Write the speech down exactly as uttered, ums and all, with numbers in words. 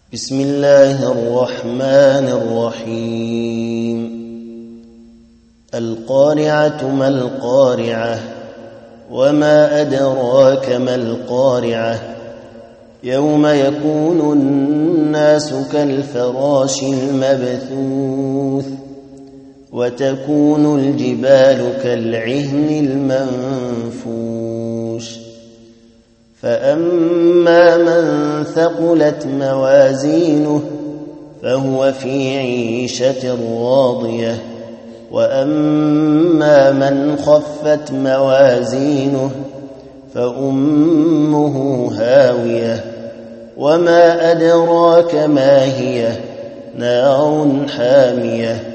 بسم الله الرحمن الرحيم القارعة ما القارعة وما أدراك ما القارعة يوم يكون الناس كالفراش المبثوث وتكون الجبال كالعهن المنفوش فأما من ثقلت موازينه فهو في عيشة راضية وأما من خفت موازينه فأمه هاوية وما أدراك ما هي نار حامية